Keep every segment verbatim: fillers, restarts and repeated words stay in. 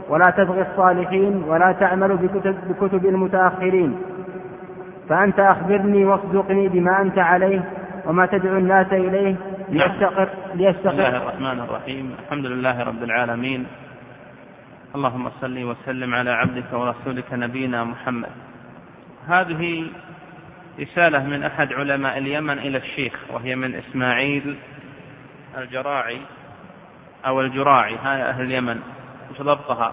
ولا تبغي الصالحين ولا تعمل بكتب, بكتب المتأخرين. فأنت أخبرني واصدقني بما أنت عليه وما تدعو الناس إليه ليستقر. بسم الله الرحمن الرحيم. الحمد لله رب العالمين، اللهم صل وسلم على عبدك ورسولك نبينا محمد. هذه رسالة من أحد علماء اليمن إلى الشيخ، وهي من إسماعيل الجراعي أو الجراعي، هاي أهل اليمن، مش ضبطها،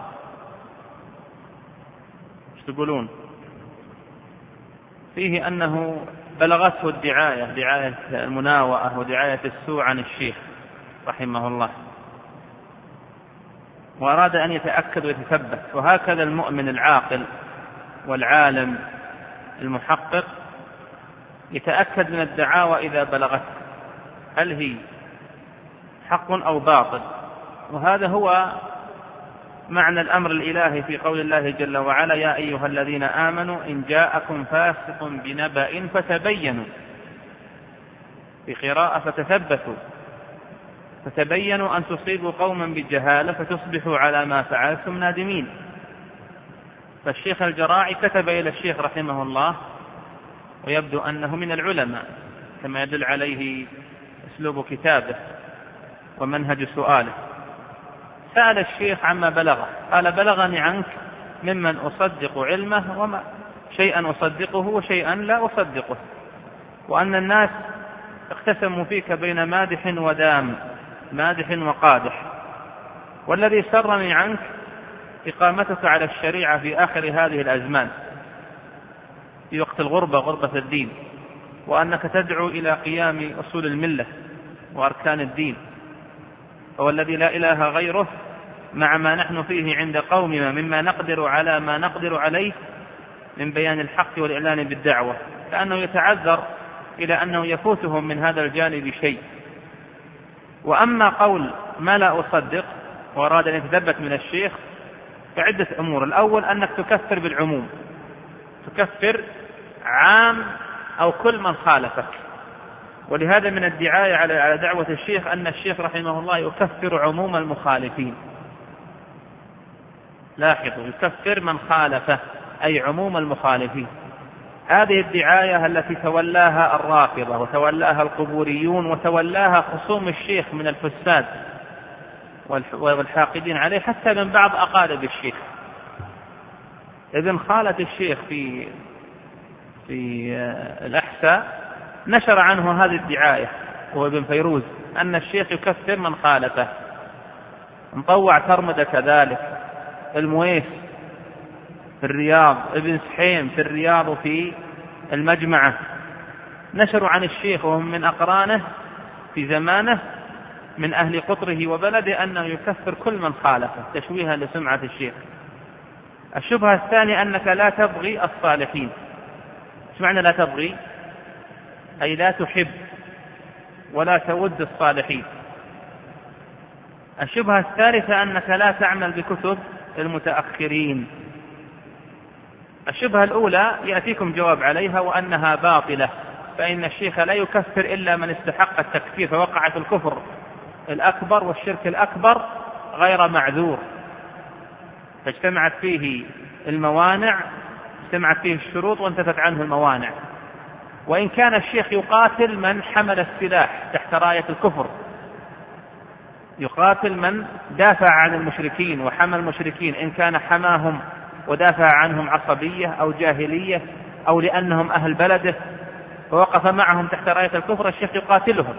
مش تقولون؟ فيه أنه بلغته الدعاية، دعاية المناوئة ودعاية السوء عن الشيخ رحمه الله، وأراد أن يتأكد ويتثبت. وهكذا المؤمن العاقل والعالم المحقق يتأكد من الدعاوى إذا بلغته هل هي حق أو باطل. وهذا هو معنى الأمر الإلهي في قول الله جل وعلا: يا أيها الذين آمنوا إن جاءكم فاسق بنبأ فتبينوا، في قراءة فتثبتوا، فتبينوا أن تصيبوا قوما بجهالة فتصبحوا على ما فعلتم نادمين. فالشيخ الجراعي كتب إلى الشيخ رحمه الله، ويبدو أنه من العلماء كما يدل عليه أسلوب كتابه ومنهج سؤاله. سأل الشيخ عما بلغه، قال: بلغني عنك ممن أصدق علمه وما شيئا أصدقه وشيئا لا أصدقه، وأن الناس اقتسموا فيك بين مادح ودام، مادح وقادح، والذي سرني عنك إقامتك على الشريعة في آخر هذه الأزمان في وقت الغربة، غربة الدين، وأنك تدعو إلى قيام أصول الملة وأركان الدين، هو الذي لا إله غيره، مع ما نحن فيه عند قومنا مما نقدر على ما نقدر عليه من بيان الحق والإعلان بالدعوة، لأنه يتعذر إلى أنه يفوتهم من هذا الجانب شيء. وأما قول ما لا أصدق، وأراد أن يتثبت من الشيخ، فعدة أمور. الأول أنك تكفر بالعموم، تكفر عام أو كل من خالفك، ولهذا من الدعاية على دعوة الشيخ أن الشيخ رحمه الله يكفر عموم المخالفين. لاحظوا، يكفر من خالفه أي عموم المخالفين. هذه الدعاية التي تولاها الرافضة وتولاها القبوريون وتولاها خصوم الشيخ من الفساد والحاقدين عليه، حتى من بعض أقارب الشيخ. ابن خالة الشيخ في في الأحساء نشر عنه هذه الدعاية، هو ابن فيروز، أن الشيخ يكفر من خالفه. مطوع ترمد كذلك، المويس في الرياض، ابن سحيم في الرياض وفي المجمعة، نشروا عن الشيخ وهم من أقرانه في زمانه من أهل قطره وبلده أنه يكفر كل من خالفه تشويها لسمعة الشيخ. الشبهة الثانية أنك لا تبغي الصالحين. ايش معنى لا تبغي؟ أي لا تحب ولا تود الصالحين. الشبهة الثالثة أنك لا تعمل بكتب المتأخرين. الشبهة الأولى يأتيكم جواب عليها، وأنها باطلة، فإن الشيخ لا يكفر إلا من استحق التكفير، فوقع في الكفر الأكبر والشرك الأكبر غير معذور، فاجتمعت فيه الموانع، اجتمعت فيه الشروط وانتفت عنه الموانع. وإن كان الشيخ يقاتل من حمل السلاح تحت راية الكفر، يقاتل من دافع عن المشركين وحمى المشركين، إن كان حماهم ودافع عنهم عصبية أو جاهلية أو لأنهم أهل بلده ووقف معهم تحت راية الكفر، الشيخ يقاتلهم.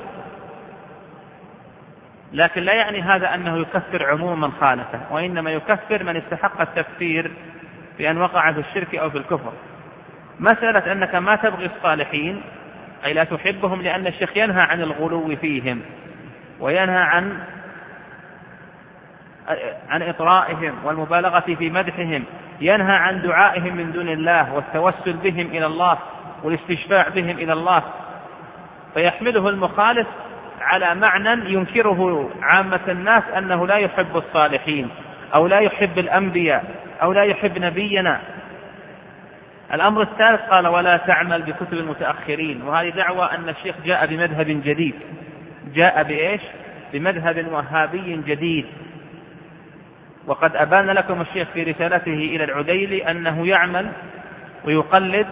لكن لا يعني هذا أنه يكفر عموما من خالفه، وإنما يكفر من استحق التكفير بأن وقع في الشرك أو في الكفر. مسألة أنك ما تبغي الصالحين أي لا تحبهم، لأن الشيخ ينهى عن الغلو فيهم وينهى عن عن إطرائهم والمبالغة في مدحهم، ينهى عن دعائهم من دون الله والتوسل بهم إلى الله والاستشفاع بهم إلى الله. فيحمله المخالف على معنى ينكره عامة الناس، أنه لا يحب الصالحين أو لا يحب الأنبياء أو لا يحب نبينا. الأمر الثالث قال: ولا تعمل بكتب المتأخرين. وهذه دعوة أن الشيخ جاء بمذهب جديد، جاء بإيش؟ بمذهب وهابي جديد. وقد أبان لكم الشيخ في رسالته إلى العديلي أنه يعمل ويقلد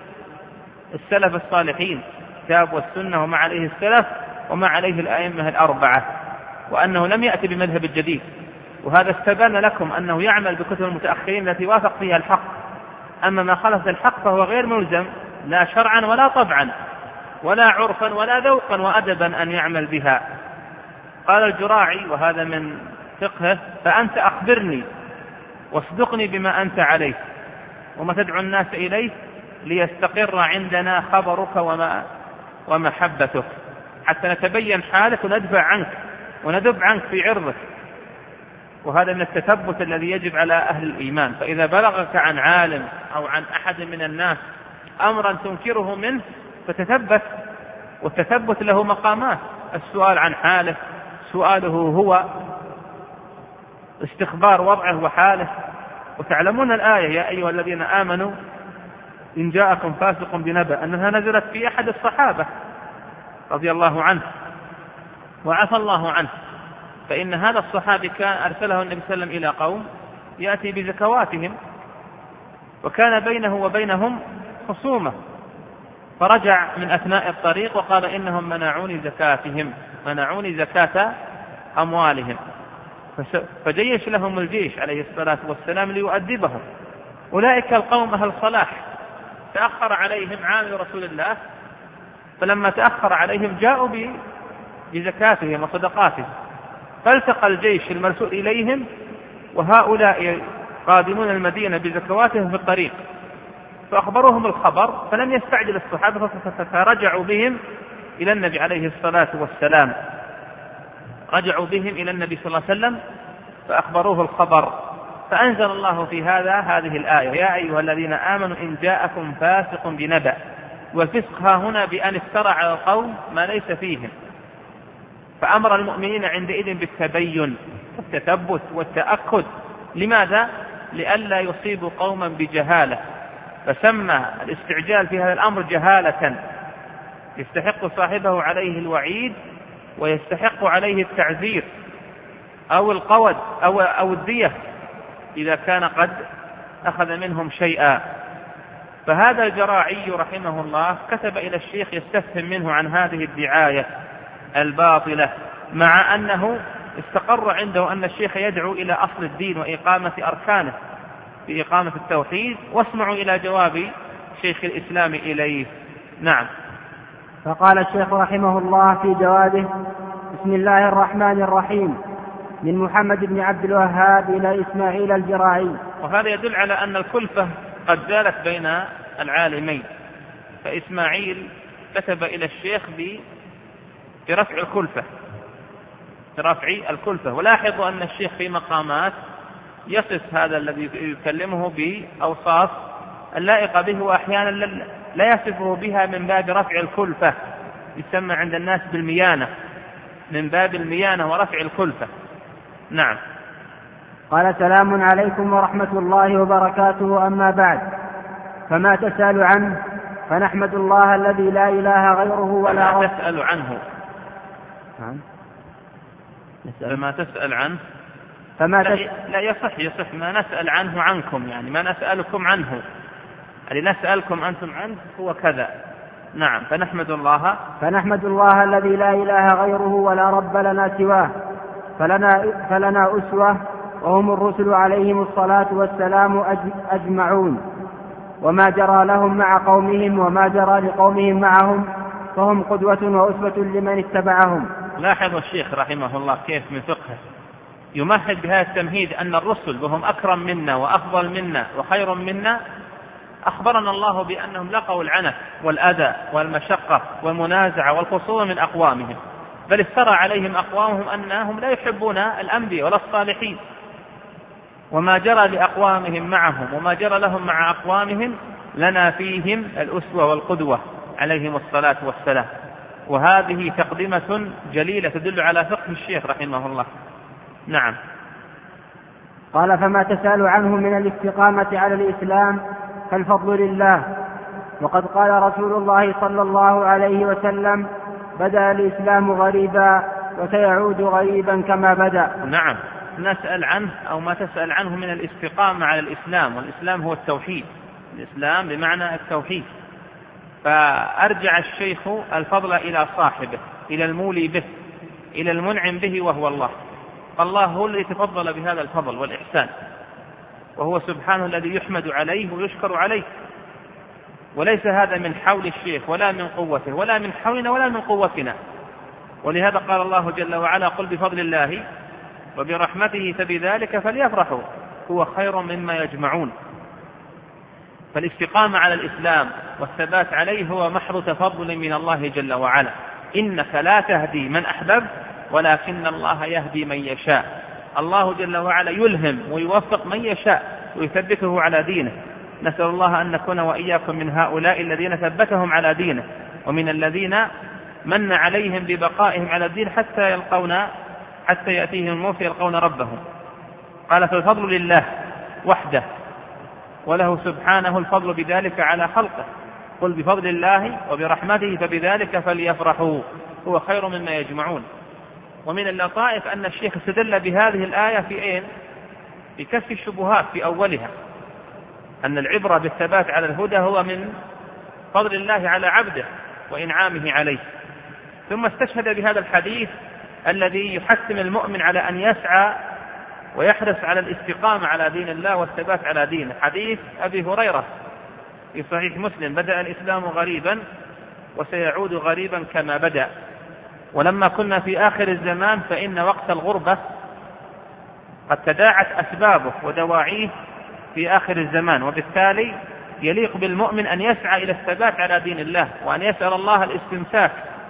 السلف الصالحين الكتاب والسنة وما عليه السلف وما عليه الأئمة الأربعة، وأنه لم يأتي بمذهب الجديد. وهذا استبان لكم أنه يعمل بكتب المتأخرين التي وافق فيها الحق، أما ما خلف الحق فهو غير ملزم لا شرعا ولا طبعا ولا عرفا ولا ذوقا وأدبا أن يعمل بها. قال الجراعي وهذا من فقهه: فأنت أخبرني واصدقني بما أنت عليه وما تدعو الناس إليه ليستقر عندنا خبرك وما ومحبتك، حتى نتبين حالك وندفع عنك وندب عنك في عرضك. وهذا من التثبت الذي يجب على أهل الإيمان. فإذا بلغك عن عالم أو عن أحد من الناس أمرا تنكره منه فتثبت، والتثبت له مقامات: السؤال عن حاله، سؤاله هو، استخبار وضعه وحاله. وتعلمون الآية: يا أيها الذين آمنوا إن جاءكم فاسق بنبأ، أنها نزلت في أحد الصحابة رضي الله عنه وعفى الله عنه. فإن هذا الصحابي كان أرسله النبي صلى الله عليه وسلم إلى قوم يأتي بزكواتهم، وكان بينه وبينهم خصومة، فرجع من أثناء الطريق وقال: إنهم منعوني زكاتهم، منعوني زكاة أموالهم. فجيش لهم الجيش عليه الصلاة والسلام ليؤدبهم. أولئك القوم أهل صلاح، تأخر عليهم عامل رسول الله، فلما تأخر عليهم جاءوا بزكاتهم وصدقاتهم، فالتقى الجيش المرسول إليهم وهؤلاء قادمون المدينة بزكواتهم في الطريق، فأخبروهم الخبر، فلم يستعجل الصحابة فرجعوا بهم إلى النبي عليه الصلاة والسلام، رجعوا بهم إلى النبي صلى الله عليه وسلم فأخبروه الخبر، فأنزل الله في هذا هذه الآية: يا أيها الذين آمنوا إن جاءكم فاسق بنبأ. والفسق ها هنا بأن افترى على القوم ما ليس فيهم، فأمر المؤمنين عندئذ بالتبين والتثبت والتأكد. لماذا؟ لئلا يصيبوا قوما بجهالة، فسمى الاستعجال في هذا الأمر جهالة يستحق صاحبه عليه الوعيد ويستحق عليه التعزير أو القود أو, أو الدية إذا كان قد أخذ منهم شيئا. فهذا الجراعي رحمه الله كتب إلى الشيخ يستفهم منه عن هذه الدعاية الباطلة، مع أنه استقر عنده أن الشيخ يدعو إلى أصل الدين وإقامة أركانه في إقامة التوحيد. واسمعوا إلى جواب شيخ الإسلام إليه. نعم. فقال الشيخ رحمه الله في جوابه: بسم الله الرحمن الرحيم، من محمد بن عبد الوهاب إلى إسماعيل الجراعي. وهذا يدل على أن الكلفة قد زالت بين العالمين، فإسماعيل كتب إلى الشيخ برفع الكلفة برفع الكلفة. ولاحظوا أن الشيخ في مقامات يصف هذا الذي يكلمه بأوصاف اللائقة به، وأحيانا لا يصفه بها من باب رفع الكلفة، يسمى عند الناس بالميانة، من باب الميانة ورفع الكلفة. نعم. قال: سلام عليكم ورحمة الله وبركاته، أما بعد، فما تسأل عنه فنحمد الله الذي لا إله غيره ولا فما تسأل عنه نعم. فما تسأل عنه فما لا, تس... لا يصح يصح ما نسأل عنه عنكم، يعني ما نسألكم عنه، يعني نسألكم أنتم عنه هو كذا. نعم. فنحمد الله فنحمد الله الذي لا إله غيره ولا رب لنا سواه، فلنا, فلنا أسوة، وهم الرسل عليهم الصلاة والسلام أجمعون، وما جرى لهم مع قومهم وما جرى لقومهم معهم، فهم قدوة وأسوة لمن اتبعهم. لاحظ الشيخ رحمه الله كيف من فقهه يمهد بهذا التمهيد أن الرسل وهم أكرم منا وأفضل منا وخير منا، أخبرنا الله بأنهم لقوا العنف والأذى والمشقة والمنازعة والخصوم من أقوامهم، بل افترى عليهم أقوامهم أنهم لا يحبون الأنبياء ولا الصالحين. وما جرى لأقوامهم معهم وما جرى لهم مع أقوامهم لنا فيهم الأسوة والقدوة عليهم الصلاة والسلام. وهذه تقدمة جليلة تدل على فقه الشيخ رحمه الله. نعم. قال: فما تسأل عنه من الاستقامة على الإسلام فالفضل لله. وقد قال رسول الله صلى الله عليه وسلم: بدأ الإسلام غريبا وسيعود غريبا كما بدأ. نعم. نسأل عنه أو ما تسأل عنه من الاستقامة على الإسلام، والإسلام هو التوحيد، الإسلام بمعنى التوحيد. فأرجع الشيخ الفضل إلى صاحبه، إلى المولي به، إلى المنعم به، وهو الله. فالله هو الذي تفضل بهذا الفضل والإحسان، وهو سبحانه الذي يحمد عليه ويشكر عليه، وليس هذا من حول الشيخ ولا من قوته ولا من حولنا ولا من قوتنا. ولهذا قال الله جل وعلا: قل بفضل الله وبرحمته فبذلك فليفرحوا هو خير مما يجمعون. فالاستقامة على الإسلام والثبات عليه هو محض تفضل من الله جل وعلا. إنك لا تهدي من أحببت ولكن الله يهدي من يشاء. الله جل وعلا يلهم ويوفق من يشاء ويثبته على دينه. نسأل الله أن نكون وإياكم من هؤلاء الذين ثبتهم على دينه، ومن الذين من عليهم ببقائهم على الدين حتى يلقون حتى يأتيهم الموت يلقون ربهم. قال: فالفضل لله وحده، وله سبحانه الفضل بذلك على خلقه. قل بفضل الله وبرحمته فبذلك فليفرحوا هو خير مما يجمعون. ومن اللطائف أن الشيخ استدل بهذه الآية في أين؟ في كشف الشبهات في أولها، أن العبرة بالثبات على الهدى هو من فضل الله على عبده وإنعامه عليه. ثم استشهد بهذا الحديث الذي يحثم المؤمن على أن يسعى ويحرص على الاستقامة على دين الله والثبات على دينه، حديث أبي هريرة في صحيح مسلم: بدأ الإسلام غريبا وسيعود غريبا كما بدأ. ولما كنا في آخر الزمان فإن وقت الغربة قد تداعت أسبابه ودواعيه في آخر الزمان، وبالتالي يليق بالمؤمن أن يسعى إلى الثبات على دين الله، وأن يسأل الله الاستمساك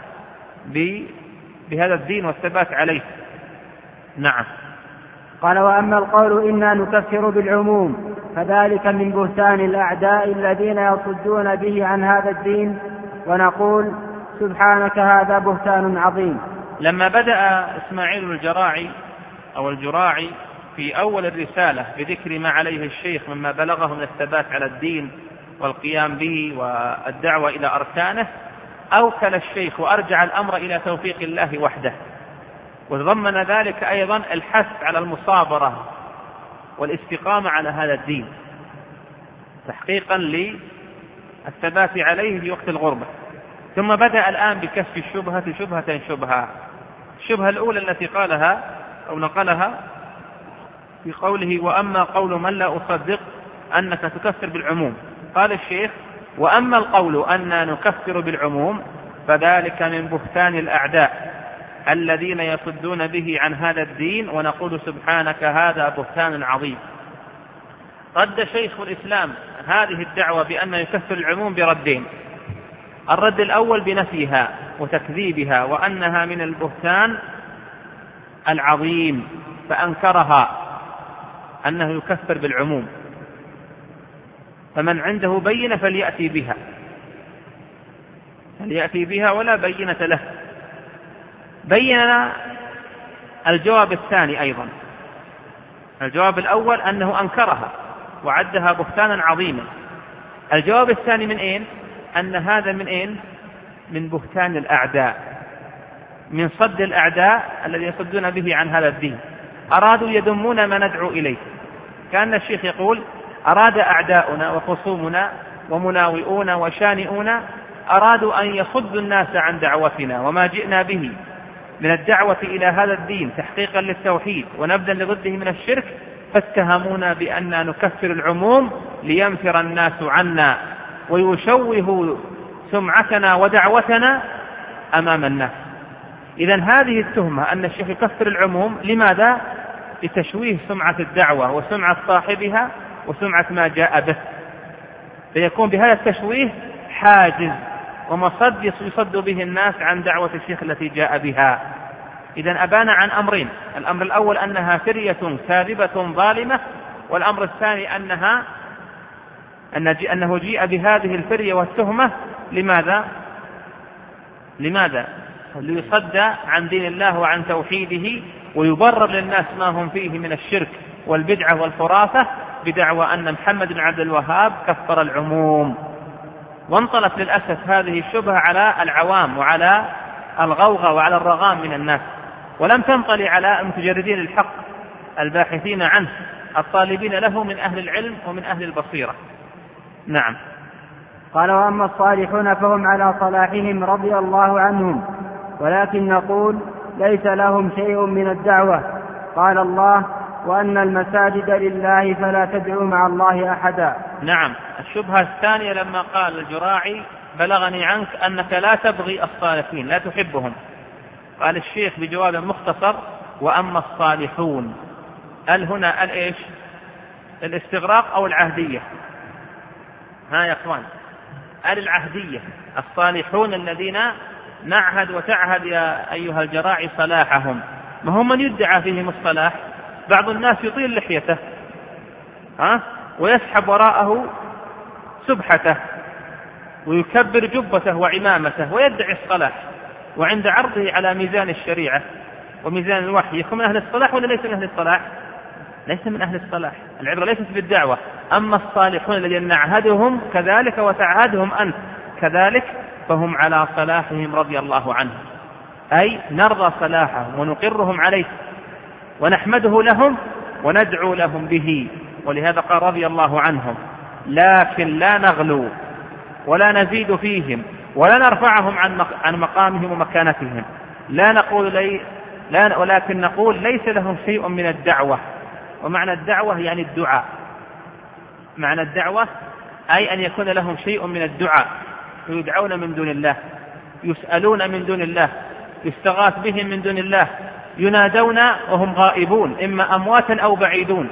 بهذا الدين والثبات عليه. نعم. قال: وأما القول إنا نكفر بالعموم فذلك من بهتان الأعداء الذين يصدون به عن هذا الدين، ونقول سبحانك هذا بهتان عظيم. لما بدأ إسماعيل الجراعي أو الجراعي في أول الرسالة بذكر ما عليه الشيخ مما بلغه من الثبات على الدين والقيام به والدعوة إلى أركانه، أوكل الشيخ وأرجع الأمر إلى توفيق الله وحده، وتضمن ذلك أيضا الحث على المصابرة والاستقامة على هذا الدين تحقيقا للثبات عليه في وقت الغربة. ثم بدأ الآن بكشف الشبهة شبهة شبهة. الشبهة الأولى التي قالها أو نقلها في قوله: وأما قول من لا أصدق أنك تكفر بالعموم. قال الشيخ: وأما القول أننا نكفر بالعموم فذلك من بهتان الأعداء الذين يصدون به عن هذا الدين، ونقول سبحانك هذا بهتان عظيم. رد شيخ الإسلام هذه الدعوة بأن يكفر العموم بردين: الرد الأول بنفيها وتكذيبها وأنها من البهتان العظيم، فأنكرها أنه يكفر بالعموم، فمن عنده بينة فليأتي بها فليأتي بها ولا بينة له. بيّن الجواب الثاني أيضا. الجواب الأول أنه أنكرها وعدها بهتانا عظيما. الجواب الثاني من أين؟ أن هذا من أين؟ من بهتان الأعداء، من صد الأعداء الذي يصدون به عن هذا الدين. أرادوا يدمون ما ندعو إليه. كان الشيخ يقول: أراد أعداؤنا وخصومنا ومناوئون وشانئون أرادوا أن يصدوا الناس عن دعوتنا وما جئنا به من الدعوة إلى هذا الدين تحقيقا للتوحيد ونبذا لضده من الشرك، فاتهمونا بأننا نكفر العموم لينفر الناس عنا ويشوه سمعتنا ودعوتنا أمام الناس. إذن هذه التهمة أن الشيخ يكفر العموم، لماذا؟ لتشويه سمعة الدعوة وسمعة صاحبها وسمعة ما جاء به، فيكون بهذا التشويه حاجز ومصد يصد به الناس عن دعوة الشيخ التي جاء بها. إذن أبان عن أمرين: الأمر الأول أنها فرية كاذبة ظالمة، والأمر الثاني أنها أنه جيء بهذه الفرية والتهمة لماذا؟ لماذا؟ ليصد عن دين الله وعن توحيده ويبرر للناس ما هم فيه من الشرك والبدعة والخرافة بدعوى أن محمد بن عبد الوهاب كفر العموم. وانطلت للأسف هذه الشبهة على العوام وعلى الغوغة وعلى الرغام من الناس، ولم تنطلي على المتجردين الحق الباحثين عنه الطالبين له من أهل العلم ومن أهل البصيرة. نعم. قال: وأما الصالحون فهم على صلاحهم رضي الله عنهم، ولكن نقول ليس لهم شيء من الدعوة. قال الله: وأن المساجد لله فلا تدعوا مع الله أحدا. نعم. الشبهة الثانية لما قال الجراعي: بلغني عنك أنك لا تبغي الصالحين، لا تحبهم، قال الشيخ بجواب مختصر: وأما الصالحون، ال هنا الإيش؟ الاستغراق أو العهدية؟ ها يا أخوان، ال العهدية. الصالحون الذين نعهد وتعهد يا أيها الجراعي صلاحهم، ما هم من يدعى فيهم الصلاح؟ بعض الناس يطيل لحيته ها ويسحب وراءه سبحته ويكبر جبته وعمامته ويدعي الصلاح، وعند عرضه على ميزان الشريعة وميزان الوحي يكون من أهل الصلاح ولا ليس من أهل الصلاح؟ ليس من أهل الصلاح. العبرة ليست بالدعوة. أما الصالحون الذين نعهدهم كذلك وتعهدهم أنت كذلك فهم على صلاحهم رضي الله عنهم، أي نرضى صلاحهم ونقرهم عليه ونحمده لهم وندعو لهم به، ولهذا قال رضي الله عنهم: لكن لا نغلو ولا نزيد فيهم ولا نرفعهم عن مقامهم ومكانتهم، لا نقول لي لا ولكن نقول ليس لهم شيء من الدعوة. ومعنى الدعوة يعني الدعاء، معنى الدعوة أي أن يكون لهم شيء من الدعاء، يدعون من دون الله، يسألون من دون الله، يستغاث بهم من دون الله، ينادون وهم غائبون إما أمواتا أو بعيدون،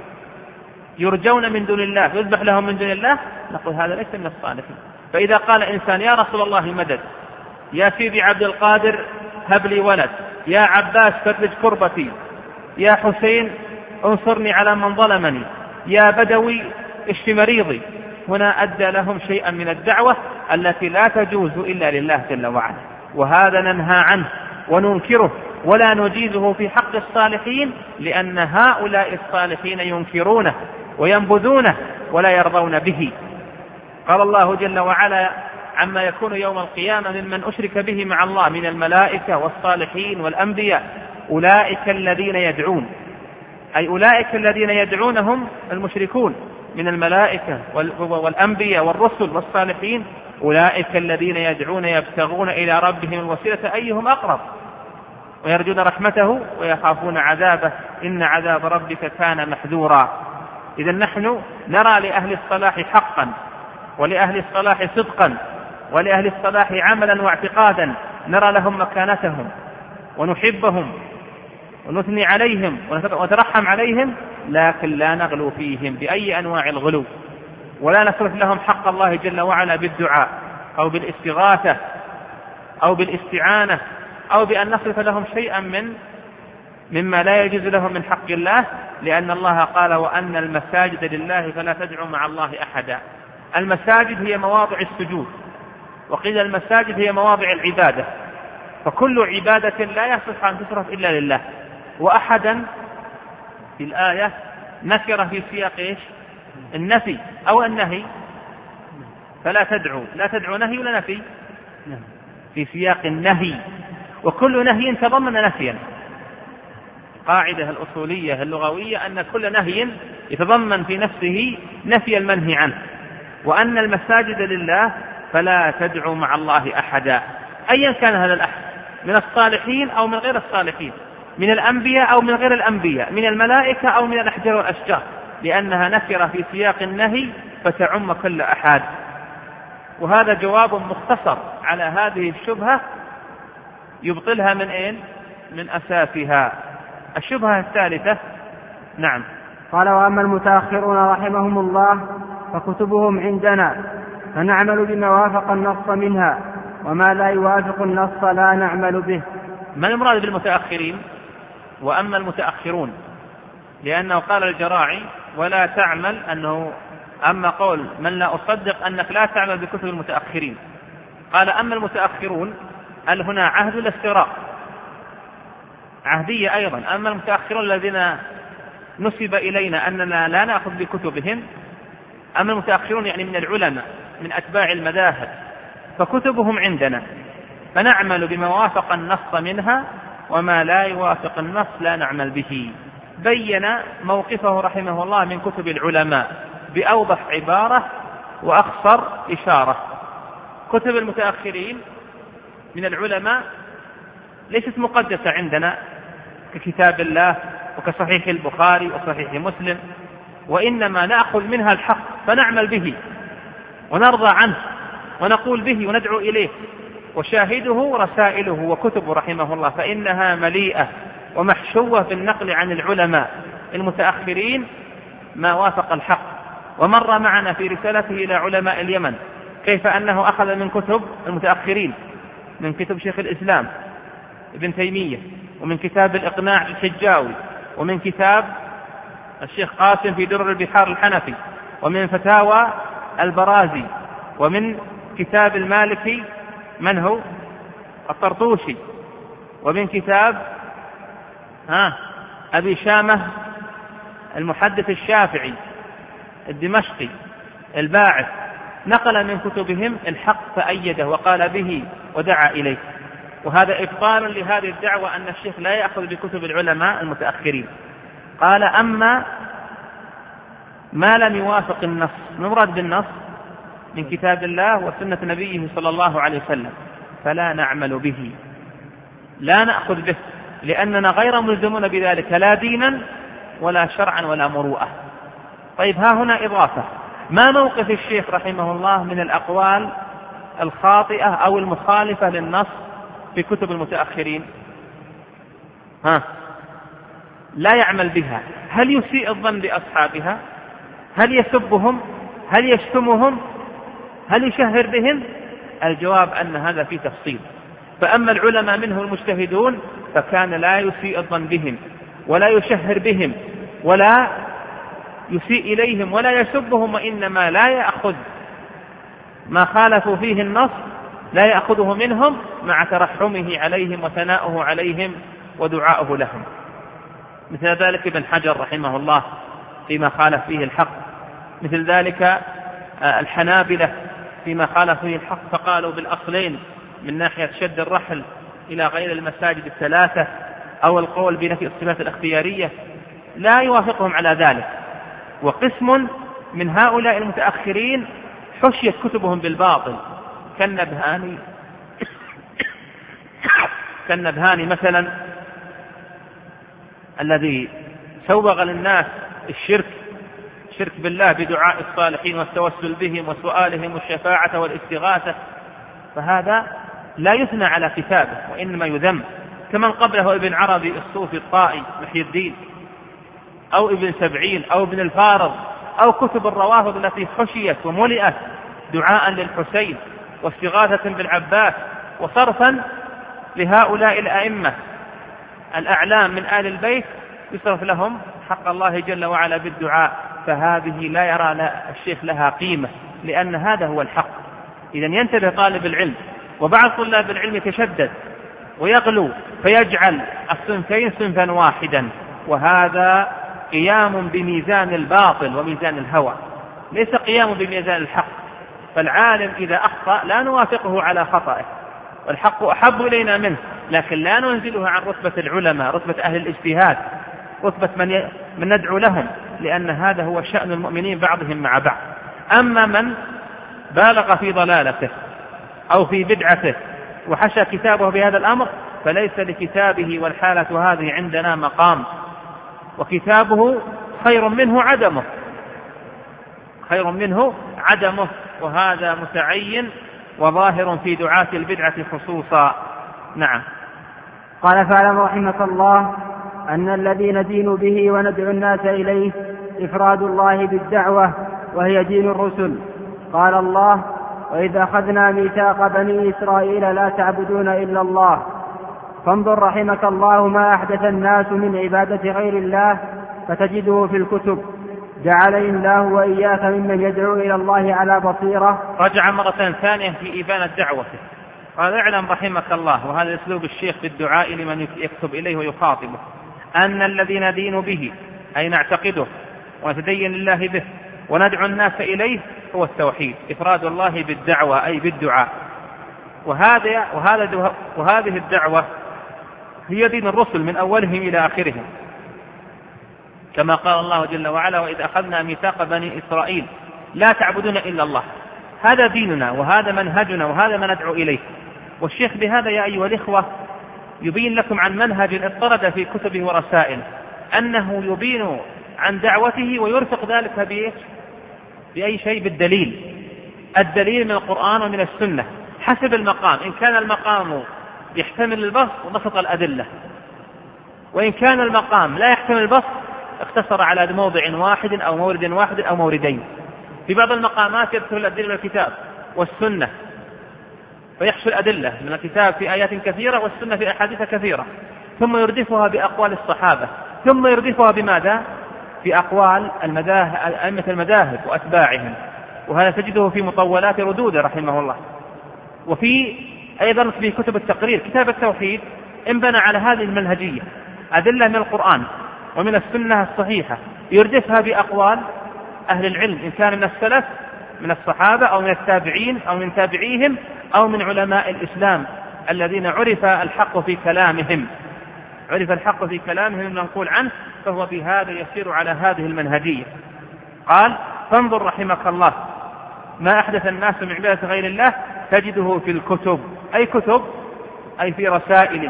يرجون من دون الله، يذبح لهم من دون الله، نقول هذا ليس من الصالحين. فإذا قال إنسان: يا رسول الله مدد، يا سيدي عبد القادر هب لي ولد، يا عباس فرج كربتي، يا حسين انصرني على من ظلمني، يا بدوي اشف مريضي، هنا أدى لهم شيئا من الدعوة التي لا تجوز إلا لله جل وعلا، وهذا ننهى عنه وننكره ولا نجيزه في حق الصالحين، لأن هؤلاء الصالحين ينكرونه وينبذونه ولا يرضون به. قال الله جل وعلا عما يكون يوم القيامة ممن أشرك به مع الله من الملائكة والصالحين والأنبياء: أولئك الذين يدعون، أي أولئك الذين يدعونهم المشركون من الملائكة والأنبياء والرسل والصالحين، أولئك الذين يدعون يبتغون إلى ربهم الوسيلة أيهم أقرب ويرجون رحمته ويخافون عذابه إن عذاب ربك كان محذورا. إذا نحن نرى لأهل الصلاح حقا ولأهل الصلاح صدقا ولأهل الصلاح عملا واعتقادا، نرى لهم مكانتهم ونحبهم ونثني عليهم ونترحم عليهم، لكن لا نغلو فيهم بأي أنواع الغلو، ولا نصرف لهم حق الله جل وعلا بالدعاء أو بالاستغاثة أو بالاستعانة أو بأن نصرف لهم شيئا من مما لا يجوز لهم من حق الله، لأن الله قال: وأن المساجد لله فلا تدعوا مع الله أحدا. المساجد هي مواضع السجود، وقيل المساجد هي مواضع العبادة، فكل عبادة لا يصح أن تصرف إلا لله. وأحدا في الآية نكر في سياق إيش؟ النفي أو النهي، فلا تدعوا، لا تدعوا نهي ولا نفي، في سياق النهي، وكل نهي تضمن نفيا. قاعدة الأصولية اللغوية أن كل نهي يتضمن في نفسه نفي المنهي عنه. وأن المساجد لله فلا تدعوا مع الله أحدا، أيا كان هذا الأحد، من الصالحين أو من غير الصالحين، من الأنبياء أو من غير الأنبياء، من الملائكة أو من الأحجار والأشجار، لأنها نكرة في سياق النهي فتعم كل أحد. وهذا جواب مختصر على هذه الشبهة يبطلها من أين؟ من أساسها. الشبهة الثالثة. نعم. قال: وأما المتأخرون رحمهم الله فكتبهم عندنا فنعمل بما وافق النص منها، وما لا يوافق النص لا نعمل به. ما المراد بالمتأخرين؟ وأما المتأخرون، لأنه قال الجراعي: ولا تعمل، أنه أما قول من لا أصدق أنك لا تعمل بكتب المتأخرين، قال: أما المتأخرون، هل هنا عهد الاستغراق، عهدية أيضا. أما المتأخرون الذين نسب إلينا أننا لا نأخذ بكتبهم، أما المتأخرون يعني من العلماء من أتباع المذاهب، فكتبهم عندنا فنعمل بما وافق النص منها، وما لا يوافق النص لا نعمل به. بين موقفه رحمه الله من كتب العلماء بأوضح عبارة وأخصر إشارة. كتب المتأخرين من العلماء ليست مقدسة عندنا ككتاب الله وكصحيح البخاري وصحيح مسلم، وإنما نأخذ منها الحق فنعمل به ونرضى عنه ونقول به وندعو إليه، وشاهده رسائله وكتبه رحمه الله، فإنها مليئة ومحشوة بالنقل عن العلماء المتأخرين ما وافق الحق. ومر معنا في رسالته إلى علماء اليمن كيف أنه أخذ من كتب المتأخرين، من كتب شيخ الإسلام ابن تيمية، ومن كتاب الإقناع الحجاوي، ومن كتاب الشيخ قاسم في درر البحار الحنفي، ومن فتاوى البرازي، ومن كتاب المالكي من هو الطرطوشي، ومن كتاب ها أبي شامة المحدث الشافعي الدمشقي الباعث، نقل من كتبهم الحق فأيده وقال به ودعا إليه. وهذا إبطال لهذه الدعوة أن الشيخ لا يأخذ بكتب العلماء المتأخرين. قال: أما ما لم يوافق النص، نمرد بالنص من كتاب الله وسنة نبيه صلى الله عليه وسلم فلا نعمل به، لا نأخذ به، لأننا غير ملزمون بذلك لا دينا ولا شرعا ولا مروءة. طيب، ها هنا إضافة: ما موقف الشيخ رحمه الله من الأقوال الخاطئة أو المخالفة للنص في كتب المتأخرين؟ ها لا يعمل بها. هل يسيء الظن بأصحابها؟ هل يسبهم؟ هل يشتمهم؟ هل يشهر بهم؟ الجواب أن هذا فيه تفصيل. فأما العلماء منه المجتهدون فكان لا يسيء الظن بهم ولا يشهر بهم ولا يسيء إليهم ولا يسبهم، وإنما لا يأخذ ما خالفوا فيه النص، لا يأخذه منهم مع ترحمه عليهم وثناؤه عليهم ودعاؤه لهم. مثل ذلك ابن حجر رحمه الله فيما خالف فيه الحق، مثل ذلك الحنابلة فيما خالف فيه الحق فقالوا بالأصلين من ناحية شد الرحل إلى غير المساجد الثلاثة أو القول بنفي الصفات الاختيارية، لا يوافقهم على ذلك. وقسم من هؤلاء المتأخرين حشيت كتبهم بالباطل كالنبهاني كالنبهاني مثلا، الذي سوغ للناس الشرك شرك بالله بدعاء الصالحين والتوسل بهم وسؤالهم الشفاعة والاستغاثة، فهذا لا يثنى على كتابه وإنما يذم، كمن قبله ابن عربي الصوفي الطائي محي الدين، أو ابن سبعين، أو ابن الفارض، أو كتب الروافض التي خشيت وملئت دعاء للحسين واستغاثة بالعباس وصرفا لهؤلاء الأئمة الأعلام من آل البيت يصرف لهم حق الله جل وعلا بالدعاء، فهذه لا يرى الشيخ لها قيمة، لأن هذا هو الحق. إذن ينتبه طالب العلم، وبعض طلاب العلم يتشدد ويغلو فيجعل الصنفين صنفا واحدا، وهذا قيام بميزان الباطل وميزان الهوى، ليس قيام بميزان الحق. فالعالم إذا أخطأ لا نوافقه على خطأه، والحق أحب إلينا منه، لكن لا ننزله عن رتبة العلماء، رتبة أهل الاجتهاد، رتبة من, ي... من ندعو لهم، لأن هذا هو شأن المؤمنين بعضهم مع بعض. أما من بالغ في ضلالته أو في بدعته وحشى كتابه بهذا الأمر فليس لكتابه والحالة هذه عندنا مقام، وكتابه خير منه عدمه خير منه عدمه وهذا متعين وظاهر في دعاة البدعة خصوصا. نعم. قال: فاعلم رحمك الله أن الذي ندين به وندعو الناس إليه إفراد الله بالدعوة، وهي دين الرسل. قال الله: وإذا أخذنا ميثاق بني إسرائيل لا تعبدون إلا الله. فانظر رحمك الله ما أحدث الناس من عبادة غير الله فتجده في الكتب. جعلني الله وإياك ممن يدعو إلى الله على بصيرة. رجع مرة ثانية في إبانة دعوته، قال: اعلم رحمك الله، وهذا أسلوب الشيخ في الدعاء لمن يكتب إليه ويخاطبه، أن الذي ندين به أي نعتقده ونتدين لله به وندعو الناس إليه هو التوحيد، إفراد الله بالدعوة أي بالدعاء. وهذا وهذا وهذه الدعوة هي دين الرسل من أولهم إلى آخرهم، كما قال الله جل وعلا: وإذ أخذنا ميثاق بني إسرائيل لا تعبدون إلا الله. هذا ديننا وهذا منهجنا وهذا ما ندعو إليه. والشيخ بهذا يا أيها الإخوة يبين لكم عن منهج اضطرد في كتبه ورسائله، أنه يبين عن دعوته ويرفق ذلك بإيه؟ بأي شيء؟ بالدليل. الدليل من القرآن ومن السنة حسب المقام. إن كان المقام يحتمل البسط بسط الأدلة، وإن كان المقام لا يحتمل البسط اقتصر على موضع واحد أو مورد واحد أو موردين. في بعض المقامات يذكر الأدلة من الكتاب والسنة فيحصل الأدلة من الكتاب في آيات كثيرة والسنة في أحاديث كثيرة، ثم يردفها بأقوال الصحابة، ثم يردفها بماذا؟ في أقوال المذاهب أئمة المذاهب وأتباعهم. وهذا تجده في مطولات ردود رحمه الله. وفي أيضا في كتب التقرير كتاب التوحيد انبنى على هذه المنهجية، أدلة من القرآن ومن السنة الصحيحة يردفها بأقوال أهل العلم، إن كان من السلف من الصحابة أو من التابعين أو من تابعيهم أو من علماء الإسلام الذين عرف الحق في كلامهم عرف الحق في كلامهم المنقول عنه، فهو بهذا يسير على هذه المنهجية. قال: فانظر رحمك الله ما أحدث الناس من عبادة غير الله تجده في الكتب. أي كتب؟ أي في رسائل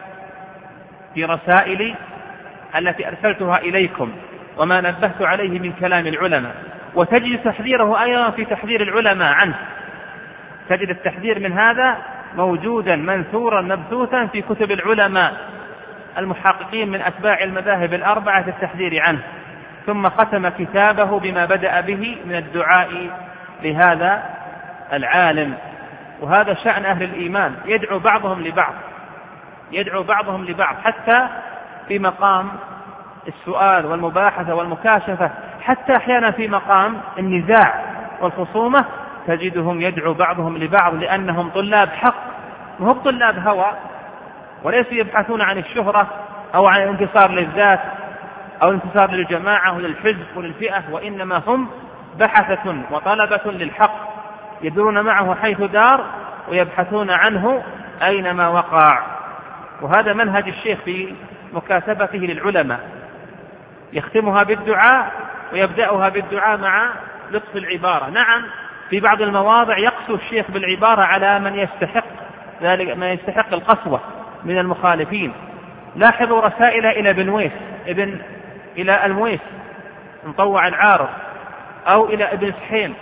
في رسائل التي أرسلتها إليكم وما نبهت عليه من كلام العلماء. وتجد تحذيره أيضا في تحذير العلماء عنه، تجد التحذير من هذا موجودا منثورا مبثوثا في كتب العلماء المحققين من أتباع المذاهب الأربعة في التحذير عنه. ثم ختم كتابه بما بدأ به من الدعاء لهذا العالم. وهذا شأن أهل الإيمان، يدعو بعضهم لبعض يدعو بعضهم لبعض حتى في مقام السؤال والمباحثة والمكاشفة، حتى أحيانا في مقام النزاع والخصومة تجدهم يدعو بعضهم لبعض، لأنهم طلاب حق وهم طلاب هوى، وليسوا يبحثون عن الشهرة أو عن الانتصار للذات أو الانتصار للجماعة وللحزب وللفئة، وإنما هم بحثة وطلبة للحق يدورون معه حيث دار ويبحثون عنه أينما وقع. وهذا منهج الشيخ في مكاتبته للعلماء، يختمها بالدعاء ويبدأها بالدعاء مع لطف العبارة. نعم في بعض المواضع يقسو الشيخ بالعبارة على من يستحق ذلك ما يستحق القسوة من المخالفين. لاحظوا رسائل إلى بنويس ابن إلى المويس مطوع العارض، أو إلى ابن سحيم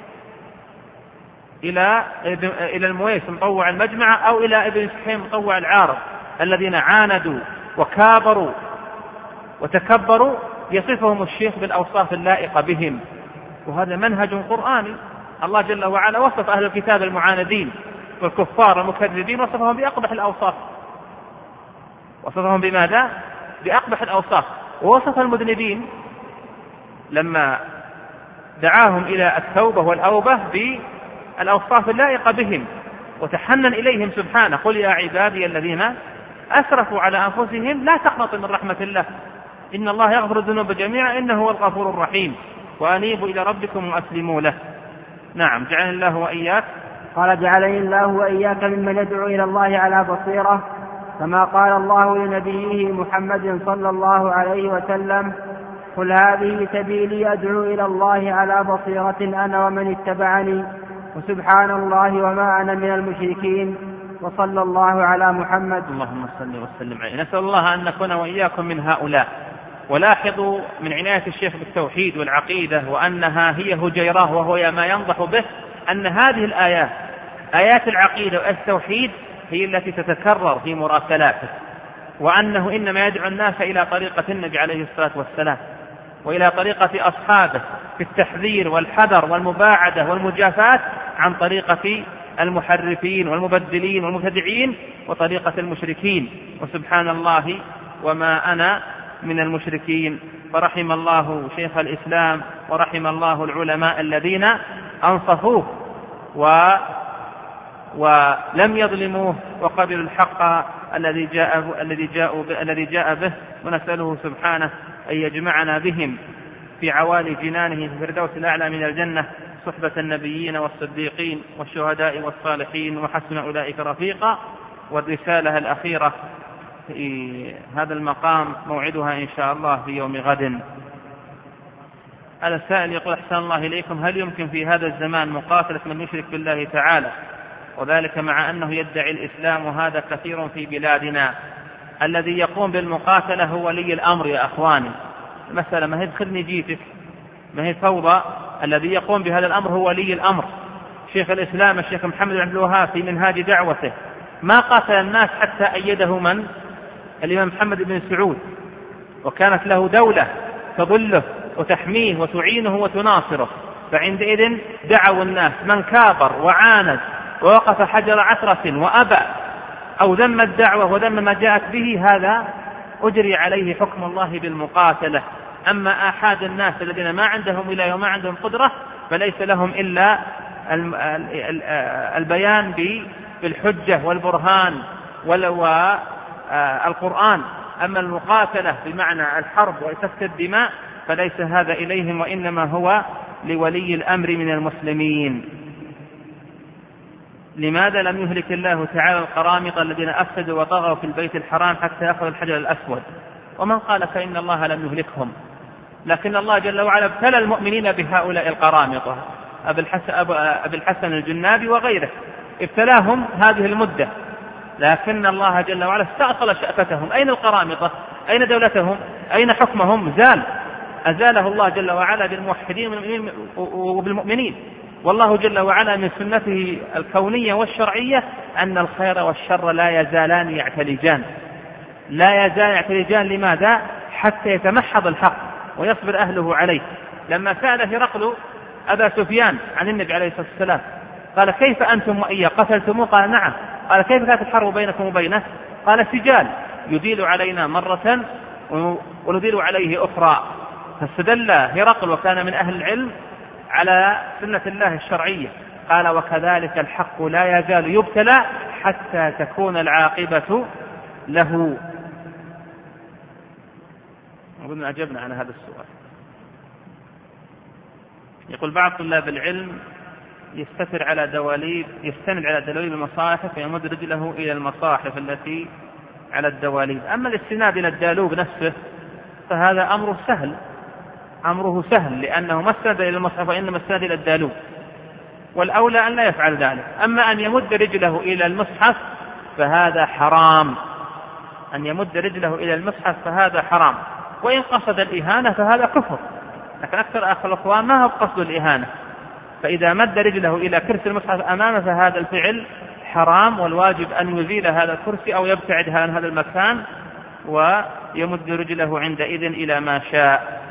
إلى إلى المويس مطوع المجمع، أو إلى ابن سحيم مطوع العارض، الذين عاندوا وكابروا وتكبروا، يصفهم الشيخ بالأوصاف اللائقة بهم. وهذا منهج قرآني. الله جل وعلا وصف أهل الكتاب المعاندين والكفار المكذبين، وصفهم بأقبح الأوصاف. وصفهم بماذا؟ بأقبح الأوصاف. ووصف المذنبين لما دعاهم إلى التوبة والأوبة بالأوصاف اللائقة بهم، وتحنن إليهم سبحانه: قل يا عبادي الذين أسرفوا على أنفسهم لا تقنطوا من رحمة الله إن الله يغفر الذنوب جميعا إنه هو الغفور الرحيم وأنيبوا إلى ربكم وأسلموا له. نعم، جعلني الله وإياك. قال: جعلني الله وإياك ممن يدعو إلى الله على بصيرة، كما قال الله لنبيه محمد صلى الله عليه وسلم: قل هذه سبيلي أدعو إلى الله على بصيرة أنا ومن اتبعني وسبحان الله وما أنا من المشركين وصلى الله على محمد. اللهم صل وسلم عليه. نسأل الله أن نكون وإياكم من هؤلاء. ولاحظوا من عناية الشيخ بالتوحيد والعقيدة وأنها هي هجيراه وهو ما ينضح به، أن هذه الآيات آيات العقيدة والتوحيد هي التي تتكرر في مراسلاته، وأنه إنما يدعو الناس إلى طريقة النبي عليه الصلاة والسلام وإلى طريقة أصحابه في التحذير والحذر والمباعدة والمجافاة عن طريقة المحرفين والمبدلين والمبتدعين وطريقة المشركين. وسبحان الله وما أنا من المشركين. فرحم الله شيخ الإسلام ورحم الله العلماء الذين أنصفوه و ولم يظلموه وقبلوا الحق الذي جاء الذي جاء الذي جاء به. ونسأله سبحانه أن يجمعنا بهم في عوالي جنانه في الفردوس الأعلى من الجنة، صحبة النبيين والصديقين والشهداء والصالحين، وحسن أولئك رفيقا. والرسالة الأخيرة في هذا المقام موعدها إن شاء الله في يوم غد. هذا السائل يقول: أحسن الله إليكم، هل يمكن في هذا الزمان مقاتلة من يشرك بالله تعالى، وذلك مع أنه يدعي الإسلام، وهذا كثير في بلادنا؟ الذي يقوم بالمقاتلة هو ولي الأمر يا أخواني. المسألة ما هي بخدني جيتك، ما هي فوضى. الذي يقوم بهذا الأمر هو ولي الأمر. شيخ الإسلام الشيخ محمد بن عبد الوهاب في منهاج دعوته ما قاتل الناس حتى أيده من؟ الإمام محمد بن سعود، وكانت له دولة تظله وتحميه وتعينه وتناصره. فعندئذ دعوا الناس، من كابر وعاند ووقف حجر عثرة وأبى أو ذم الدعوة وذم ما جاءت به، هذا أجري عليه حكم الله بالمقاتلة. أما آحاد الناس الذين ما عندهم ولاية وما عندهم قدرة فليس لهم إلا البيان بالحجة والبرهان والقرآن. أما المقاتلة بمعنى الحرب وسفك الدماء فليس هذا إليهم، وإنما هو لولي الأمر من المسلمين. لماذا لم يهلك الله تعالى القرامطة الذين أفسدوا وطغوا في البيت الحرام حتى أخذوا الحجر الأسود؟ ومن قال فإن الله لم يهلكهم، لكن الله جل وعلا ابتلى المؤمنين بهؤلاء القرامطة، أبي الحسن الجنابي وغيره، ابتلاهم هذه المدة، لكن الله جل وعلا استأصل شأفتهم. أين القرامطة؟ أين دولتهم؟ أين حكمهم؟ زال، أزاله الله جل وعلا بالموحدين وبالمؤمنين. والله جل وعلا من سنته الكونية والشرعية أن الخير والشر لا يزالان يعتلجان، لا يزال يعتلجان. لماذا؟ حتى يتمحض الحق ويصبر أهله عليه. لما سأل هرقل أبا سفيان عن النبي عليه الصلاة والسلام قال: كيف أنتم وإياه قتلتموه؟ قال: نعم. قال: كيف كانت الحرب بينكم وبينه؟ قال: سجال يديل علينا مرة ونديل عليه أخرى. فاستدل هرقل وكان من أهل العلم على سنة الله الشرعية. قال: وكذلك الحق لا يزال يبتلى حتى تكون العاقبة له. أظن أجبنا عن هذا السؤال. يقول: بعض طلاب العلم يستتر على دواليب يستند على دواليب المصاحف ويمد رجله إلى المصاحف التي على الدواليب. أما الاستناد إلى الدالوب نفسه فهذا أمره سهل، أمره سهل لأنه ما استند إلى المصحف وإنما استند إلى الدالوب، والأولى أن لا يفعل ذلك. أما أن يمد رجله إلى المصحف فهذا حرام، أن يمد رجله إلى المصحف فهذا حرام. وإن قصد الإهانة فهذا كفر، لكن أكثر أخ الأخوان ما هو قصد الإهانة. فإذا مد رجله إلى كرسي المصحف أمامه فهذا الفعل حرام، والواجب أن يزيل هذا الكرسي أو يبتعد عن هذا المكان ويمد رجله عندئذ إلى ما شاء.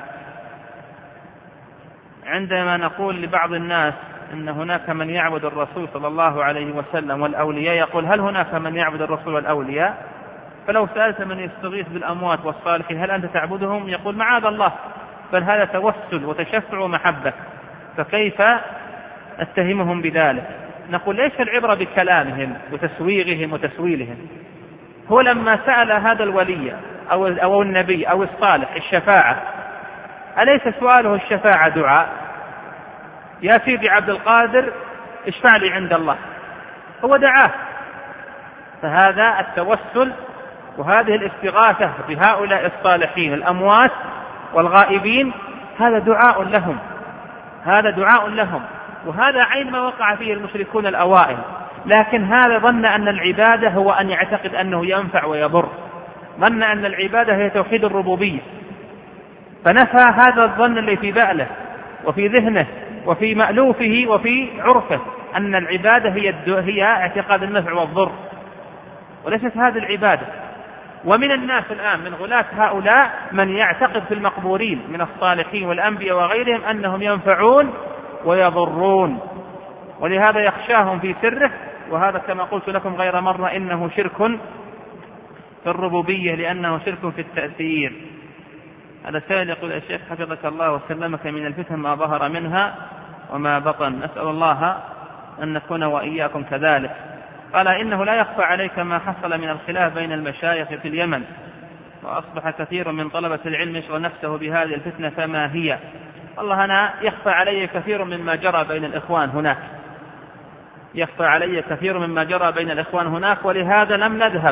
عندما نقول لبعض الناس أن هناك من يعبد الرسول صلى الله عليه وسلم والأولياء، يقول: هل هناك من يعبد الرسول والأولياء؟ فلو سألت من يستغيث بالأموات والصالحين هل أنت تعبدهم؟ يقول: معاذ الله، بل هذا توسل وتشفع ومحبة، فكيف أتهمهم بذلك؟ نقول: ليس العبرة بكلامهم وتسويغهم وتسويلهم. هو لما سأل هذا الولي أو, أو النبي أو الصالح الشفاعة، أليس سؤاله الشفاعة دعاء؟ يا سيدي عبد القادر اشفع لي عند الله، هو دعاه. فهذا التوسل وهذه الاستغاثة بهؤلاء الصالحين الأموات والغائبين هذا دعاء لهم، هذا دعاء لهم، وهذا عين ما وقع فيه المشركون الأوائل. لكن هذا ظن أن العبادة هو أن يعتقد أنه ينفع ويضر، ظن أن العبادة هي توحيد الربوبية، فنفى هذا الظن اللي في باله وفي ذهنه وفي مألوفه وفي عرفه أن العبادة هي هي اعتقاد النفع والضر، وليست هذه العبادة. ومن الناس الآن من غلاة هؤلاء من يعتقد في المقبورين من الصالحين والأنبياء وغيرهم أنهم ينفعون ويضرون، ولهذا يخشاهم في سره. وهذا كما قلت لكم غير مرة إنه شرك في الربوبية، لأنه شرك في التأثير. هذا سائل يقول: يا شيخ حفظك الله وسلمك من الفتن ما ظهر منها وما بطن، نسأل الله أن نكون وإياكم كذلك. قال: إنه لا يخفى عليك ما حصل من الخلاف بين المشايخ في اليمن، وأصبح كثير من طلبة العلم يشغل نفسه بهذه الفتنة، فما هي؟ الله أنا يخفى علي كثير مما جرى بين الإخوان هناك، يخفى علي كثير مما جرى بين الإخوان هناك، ولهذا لم نذهب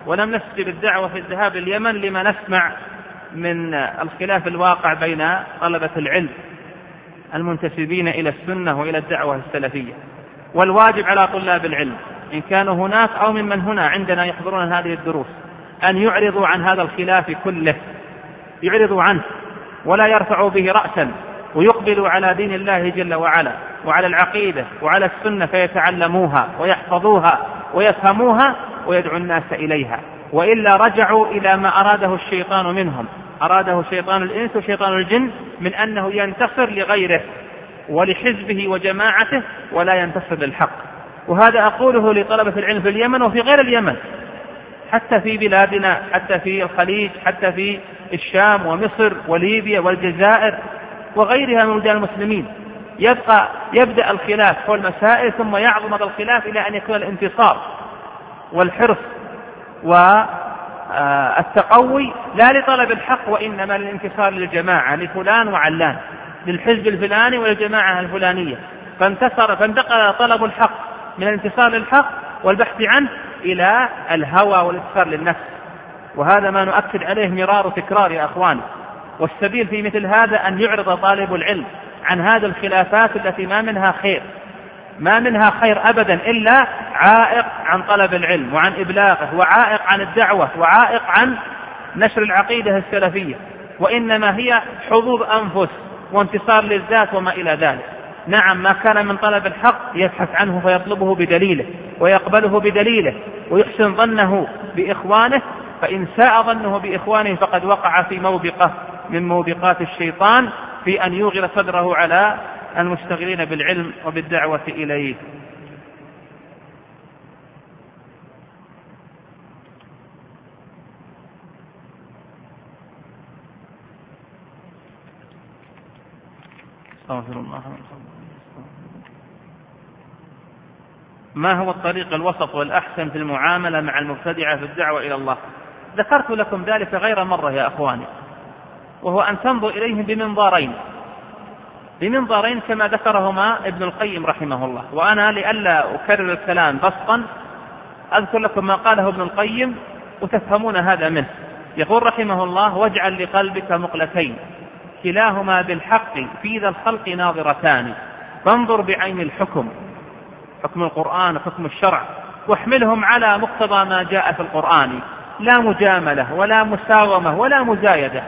ولم نسجل الدعوة في الذهاب اليمن لما نسمع من الخلاف الواقع بين طلبة العلم المنتسبين إلى السنة وإلى الدعوة السلفية. والواجب على طلاب العلم إن كانوا هناك أو ممن هنا عندنا يحضرون هذه الدروس أن يعرضوا عن هذا الخلاف كله، يعرضوا عنه ولا يرفعوا به رأسا، ويقبلوا على دين الله جل وعلا وعلى العقيدة وعلى السنة فيتعلموها ويحفظوها ويفهموها ويدعو الناس إليها، وإلا رجعوا إلى ما أراده الشيطان منهم، أراده شيطان الإنس وشيطان الجن من أنه ينتصر لغيره ولحزبه وجماعته ولا ينتصر للحق. وهذا أقوله لطلبة العلم في اليمن وفي غير اليمن، حتى في بلادنا، حتى في الخليج، حتى في الشام ومصر وليبيا والجزائر وغيرها من بلدان المسلمين. يبقى يبدأ الخلاف حول مسائل ثم يعظم هذا الخلاف إلى أن يكون الانتصار والحرص والتقوي لا لطلب الحق وإنما للانتصار للجماعة، لفلان وعلان، للحزب الفلاني والجماعة الفلانية. فانتصر فانتقل طلب الحق من الانتصار للحق والبحث عنه إلى الهوى والانتصار للنفس، وهذا ما نؤكد عليه مرار وتكرار يا أخوان. والسبيل في مثل هذا أن يعرض طالب العلم عن هذه الخلافات التي ما منها خير، ما منها خير أبدا إلا عائق عن طلب العلم وعن إبلاغه، وعائق عن الدعوة، وعائق عن نشر العقيدة السلفية، وإنما هي حظوظ أنفس وانتصار للذات وما إلى ذلك. نعم، ما كان من طلب الحق يبحث عنه فيطلبه بدليله ويقبله بدليله ويحسن ظنه بإخوانه، فإن ساء ظنه بإخوانه فقد وقع في موبقة من موبقات الشيطان في أن يوغل صدره على المشتغلين بالعلم وبالدعوة إليه. استغفر الله. ما هو الطريق الوسط والأحسن في المعاملة مع المبتدعة في الدعوة إلى الله؟ ذكرت لكم ذلك غير مرة يا أخواني، وهو أن تنظر إليهم بمنظارين بمنظارين كما ذكرهما ابن القيم رحمه الله. وأنا لئلا أكرر الكلام بسطا أذكر لكم ما قاله ابن القيم وتفهمون هذا منه. يقول رحمه الله: واجعل لقلبك مقلتين كلاهما بالحق في ذا الخلق ناظرتان، فانظر بعين الحكم، حكم القرآن وحكم الشرع، واحملهم على مقتضى ما جاء في القرآن، لا مجاملة ولا مساومة ولا مزايدة.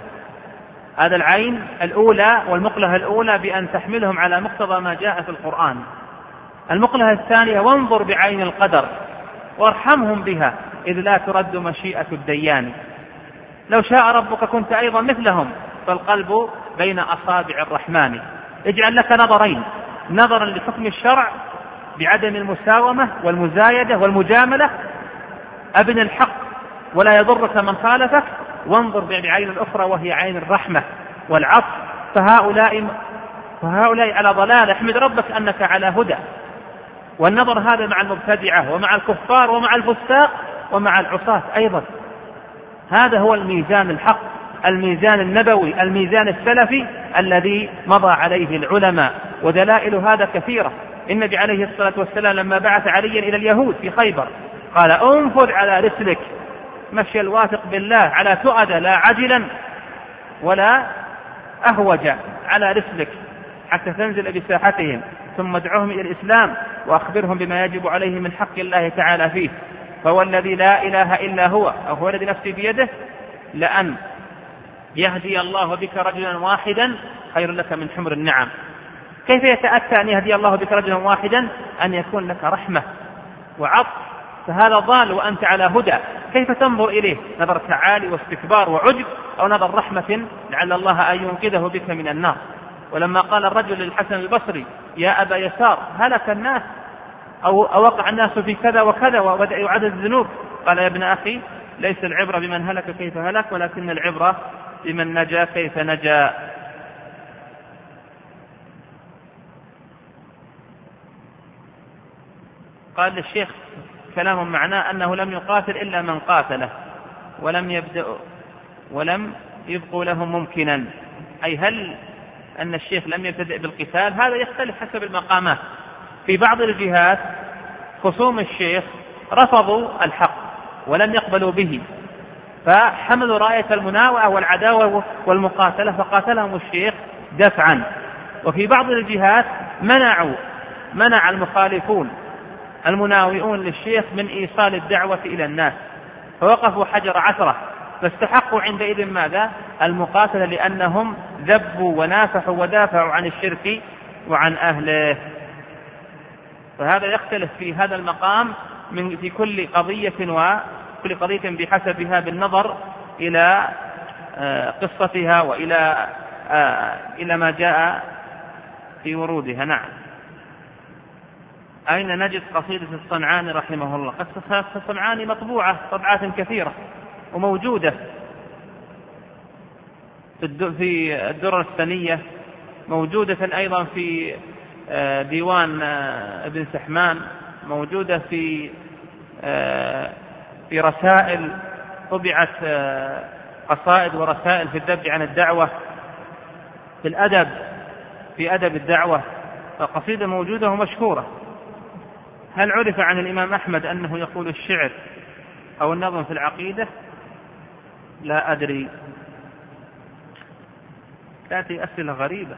هذا العين الأولى والمقلة الأولى بأن تحملهم على مقتضى ما جاء في القرآن. المقلة الثانية: وانظر بعين القدر وارحمهم بها، إذ لا ترد مشيئة الديان. لو شاء ربك كنت أيضا مثلهم، فالقلب بين أصابع الرحمن. اجعل لك نظرين: نظرا لحكم الشرع بعدم المساومة والمزايدة والمجاملة، أبن الحق ولا يضرك من خالفك، وانظر بعين الأخرى وهي عين الرحمة والعطف، فهؤلاء فهؤلاء على ضلال، احمد ربك أنك على هدى. والنظر هذا مع المبتدعة ومع الكفار ومع الفساق ومع العصاة أيضا. هذا هو الميزان الحق، الميزان النبوي، الميزان السلفي الذي مضى عليه العلماء، ودلائل هذا كثيرة. النبي عليه الصلاة والسلام لما بعث عليا إلى اليهود في خيبر قال: انفذ على رسلك مشي الواثق بالله، على تؤد لا عجلا ولا أهوج، على رسلك حتى تنزل بساحتهم، ثم ادعوهم إلى الإسلام وأخبرهم بما يجب عليه من حق الله تعالى فيه. فهو الذي لا إله إلا هو، أو هو الذي نفسي بيده، لأن يهدي الله بك رجلا واحدا خير لك من حمر النعم. كيف يتأتى أن يهدي الله بك رجلا واحدا؟ أن يكون لك رحمة وعطف، فهذا ضال وأنت على هدى. كيف تنظر إليه؟ نظر تعالي واستكبار وعجب، أو نظر رحمة لعل الله أن ينقذه بك من النار؟ ولما قال الرجل للحسن البصري: يا أبا يسار، هلك الناس أو أوقع الناس في كذا وكذا، وبدأ يعدد الذنوب، قال: يا ابن أخي، ليس العبرة بمن هلك كيف هلك، ولكن العبرة بمن نجا كيف نجا. قال للشيخ كلام معناه أنه لم يقاتل إلا من قاتله، ولم يبدأ ولم يبقوا لهم ممكنا. أي هل أن الشيخ لم يبتدئ بالقتال؟ هذا يختلف حسب المقامات. في بعض الجهات خصوم الشيخ رفضوا الحق ولم يقبلوا به، فحملوا راية المناوئة والعداوة والمقاتلة، فقاتلهم الشيخ دفعا. وفي بعض الجهات منعوا منع المخالفون المناوئون للشيخ من إيصال الدعوة إلى الناس، فوقفوا حجر عثرة، فاستحقوا عندئذ ماذا؟ المقاتلة، لأنهم ذبوا ونافحوا ودافعوا عن الشرك وعن أهله. فهذا يختلف في هذا المقام من في كل قضية وكل قضية بحسبها بالنظر إلى قصتها وإلى إلى ما جاء في ورودها. نعم. أين نجد قصيدة الصنعاني رحمه الله؟ قصة الصنعاني مطبوعة طبعات كثيرة وموجودة في الدرر الثانية، موجودة أيضا في ديوان ابن سحمان، موجودة في في رسائل طبعت قصائد ورسائل في الذب عن الدعوة، في الأدب في أدب الدعوة، فقصيدة موجودة ومشهورة. هل عرف عن الإمام أحمد أنه يقول الشعر أو النظم في العقيدة؟ لا أدري، تأتي أسئلة غريبة.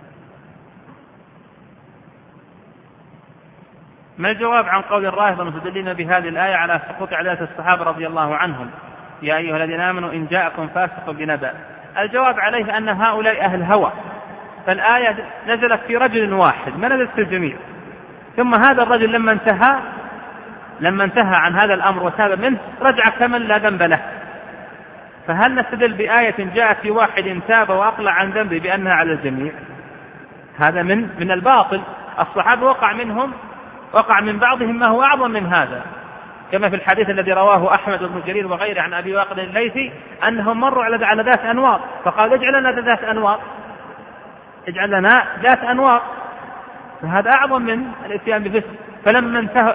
ما الجواب عن قول الرافضة المستدلين بهذه الآية على سقوط عدالة الصحابة رضي الله عنهم؟ يا أيها الذين آمنوا إن جاءكم فاسق بنبأ. الجواب عليه أن هؤلاء أهل هوى، فالآية نزلت في رجل واحد ما نزلت في الجميع، ثم هذا الرجل لما انتهى لما انتهى عن هذا الأمر وتاب منه رجع كمن لا ذنب له. فهل نستدل بآية جاءت في واحد تاب وأقلع عن ذنبه بأنها على الجميع؟ هذا من من الباطل. الصحابة وقع منهم وقع من بعضهم ما هو أعظم من هذا، كما في الحديث الذي رواه أحمد بن جرير وغيره عن أبي واقد الليثي أنهم مروا على ذات أنواط فقال اجعل لنا ذات أنواط اجعل لنا ذات أنواط، فهذا أعظم من الاتيان بفسق. فلما انتهى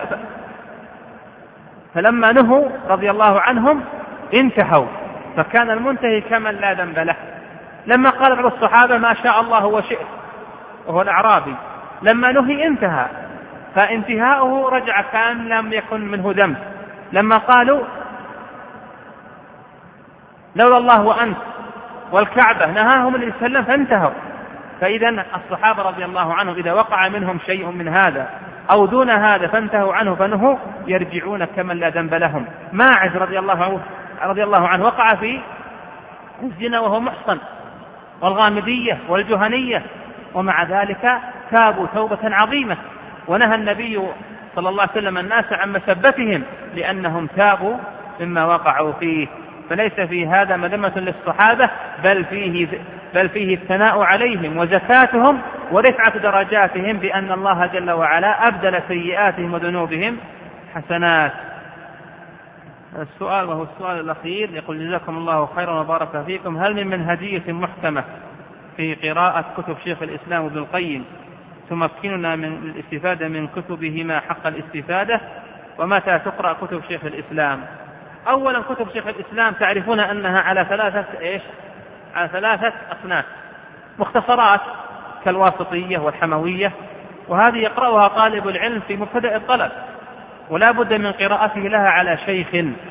فلما نهوا رضي الله عنهم انتهوا، فكان المنتهي كمن لا ذنب له. لما قال بعض الصحابة ما شاء الله وشئت وهو الأعرابي، لما نهي انتهى، فانتهاؤه رجع كان لم يكن منه ذنب. لما قالوا لولا الله وأنت والكعبة نهاهم النبي صلى الله عليه وسلم فانتهوا. فإذا الصحابة رضي الله عنهم إذا وقع منهم شيء من هذا أو دون هذا فانتهوا عنه فنهوا يرجعون كمن لا ذنب لهم. ماعز رضي الله عنه رضي الله عنه وقع في الزنا وهو محصن، والغامدية والجهنية، ومع ذلك تابوا توبة عظيمة، ونهى النبي صلى الله عليه وسلم الناس عن مسبتهم لأنهم تابوا مما وقعوا فيه. فليس في هذا مذمة للصحابة، بل فيه بل فيه الثناء عليهم وزكاتهم ورفعة درجاتهم بأن الله جل وعلا أبدل سيئاتهم وذنوبهم حسنات. السؤال وهو السؤال الأخير يقول جزاكم الله خيرا وبارك فيكم، هل من منهجية محكمة في قراءة كتب شيخ الإسلام ابن القيم تمكننا من الاستفادة من كتبهما حق الاستفادة؟ ومتى تقرأ كتب شيخ الإسلام؟ أولا كتب شيخ الإسلام تعرفون أنها على ثلاثة إيش؟ على ثلاثة أصناف: مختصرات كالواسطية والحموية، وهذه يقرأها طالب العلم في مبتدأ الطلب، ولا بد من قراءته لها على شيخ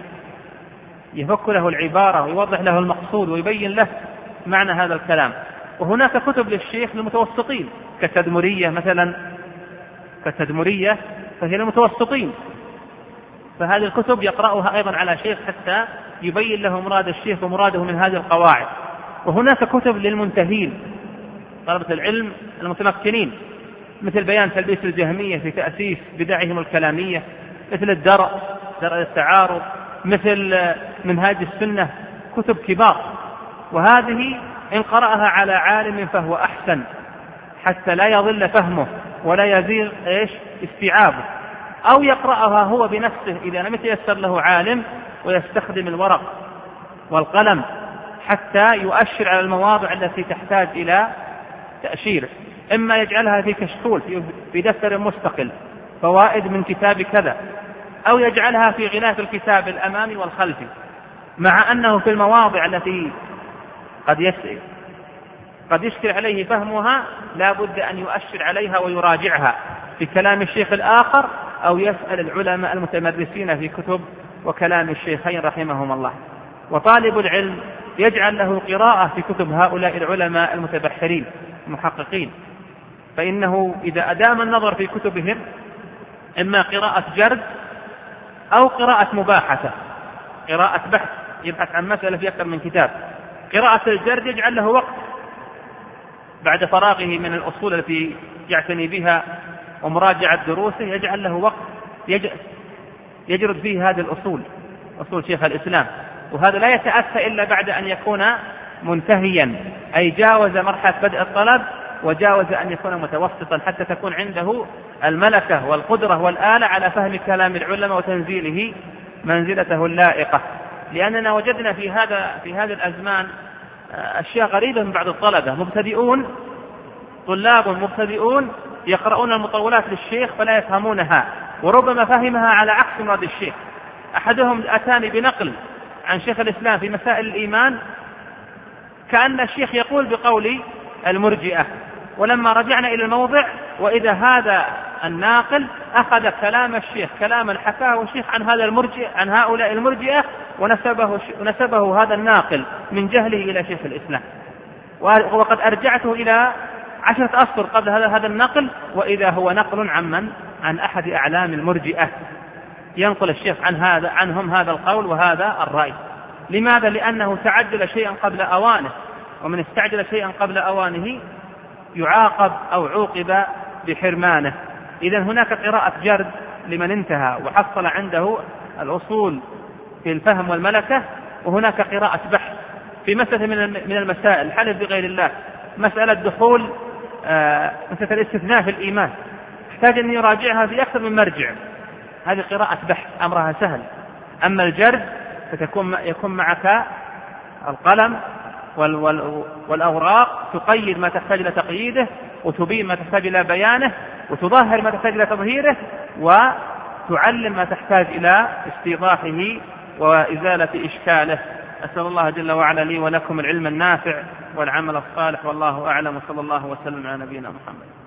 يفك له العبارة ويوضح له المقصود ويبين له معنى هذا الكلام. وهناك كتب للشيخ للمتوسطين كالتدمرية مثلا، كالتدمرية فهي للمتوسطين، فهذه الكتب يقرأها أيضا على شيخ حتى يبين له مراد الشيخ ومراده من هذه القواعد. وهناك كتب للمنتهين طلبة العلم المتمكنين، مثل بيان تلبيس الجهمية في تأسيس بدعهم الكلامية، مثل الدرء درء التعارض، مثل منهاج السنة، كتب كبار. وهذه إن قرأها على عالم فهو أحسن حتى لا يضل فهمه ولا يزيغ إيش استيعابه، أو يقرأها هو بنفسه إذا لم يتيسر له عالم ويستخدم الورق والقلم حتى يؤشر على المواضع التي تحتاج إلى تأشير، إما يجعلها في كشكول في دفتر مستقل فوائد من كتاب كذا، أو يجعلها في غلاف الكتاب الأمامي والخلفي، مع أنه في المواضع التي قد يسأل قد يشكل عليه فهمها لا بد أن يؤشر عليها ويراجعها في كلام الشيخ الآخر، أو يسأل العلماء المتمرسين في كتب وكلام الشيخين رحمهم الله. وطالب العلم يجعل له قراءة في كتب هؤلاء العلماء المتبحرين المحققين، فإنه إذا أدام النظر في كتبهم إما قراءة جرد أو قراءة مباحثة، قراءة بحث يبحث عن مسألة في أكثر من كتاب. قراءة الجرد يجعل له وقت بعد فراغه من الأصول التي يعتني بها ومراجعة دروسه، يجعل له وقت يجرد فيه هذه الأصول، أصول شيخ الإسلام، وهذا لا يتأتى إلا بعد أن يكون منتهيا، أي جاوز مرحلة بدء الطلب وجاوز أن يكون متوسطا، حتى تكون عنده الملكة والقدرة والآلة على فهم كلام العلماء وتنزيله منزلته اللائقة. لأننا وجدنا في هذا في هذه الأزمان أشياء غريبة من بعض الطلبة، مبتدئون طلاب مبتدئون يقرؤون المطولات للشيخ فلا يفهمونها، وربما فهمها على عكس مراد الشيخ. أحدهم أتاني بنقل عن شيخ الإسلام في مسائل الإيمان كأن الشيخ يقول بقول المرجئة، ولما رجعنا إلى الموضع وإذا هذا الناقل أخذ كلام الشيخ كلاما حكاه الشيخ عن هذا المرجئ عن هؤلاء المرجئة ونسبه, ونسبه هذا الناقل من جهله إلى شيخ الإسلام، وقد أرجعته إلى عشرة أسطر قبل هذا هذا النقل، وإذا هو نقل عن من؟ عن أحد أعلام المرجئة، ينقل الشيخ عن هذا عنهم هذا القول وهذا الرأي. لماذا؟ لأنه تعجل شيئا قبل أوانه، ومن استعجل شيئا قبل أوانه يعاقب أو عوقب بحرمانه. إذن هناك قراءة جرد لمن انتهى وحصل عنده الأصول في الفهم والملكة، وهناك قراءة بحث في مسألة من المسائل، حلف بغير الله، مسألة دخول آه مسألة الاستثناء في الإيمان، يحتاج أن يراجعها في أكثر من مرجع، هذه قراءة بحث أمرها سهل. أما الجرد فتكون يكون معك القلم والأوراق تقيد ما تحتاج إلى تقييده، وتبين ما تحتاج إلى بيانه، وتظهر ما تحتاج إلى تظهيره، وتعلم ما تحتاج إلى استيضاحه وإزالة إشكاله. أسأل الله جل وعلا لي ولكم العلم النافع والعمل الصالح، والله أعلم، وصلى الله وسلم على نبينا محمد.